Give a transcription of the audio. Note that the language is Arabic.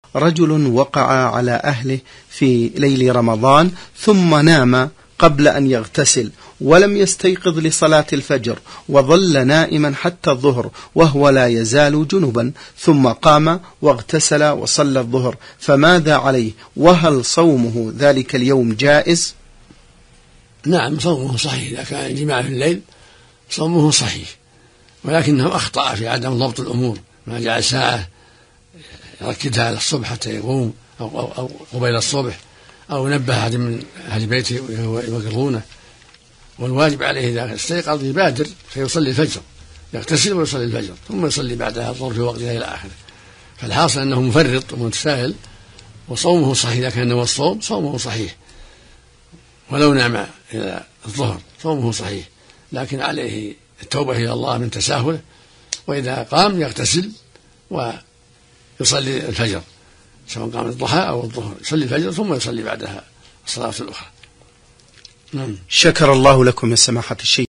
رجل وقع على أهله في ليل رمضان ثم نام قبل أن يغتسل ولم يستيقظ لصلاة الفجر، وظل نائما حتى الظهر وهو لا يزال جنبا، ثم قام واغتسل وصلى الظهر، فماذا عليه؟ وهل صومه ذلك اليوم جائز؟ نعم، صومه صحيح. إذا كان الجماع في الليل صومه صحيح، ولكنه أخطأ في عدم ضبط الأمور، ما جعل ساعة يركدها على الصبح حتى يقوم أو قبيل الصبح، أو نبه أحد من أهل بيته يوقظونه. والواجب عليه إذا استيقظ يبادر فيصلي الفجر، يغتسل ويصلي الفجر ثم يصلي بعدها الظهر في وقتها إلى آخره. فالحاصل أنه مفرط ومتساهل، وصومه صحيح. إذا كان هو الصوم صومه صحيح، ولو نام إلى الظهر صومه صحيح، لكن عليه التوبة إلى الله من تساهله، وإذا قام يغتسل ويصلي الفجر، سواء قام الضحى أو الظهر يصلي الفجر ثم يصلي بعدها الصلاة الأخرى. شكر الله لكم يا سماحة الشيخ.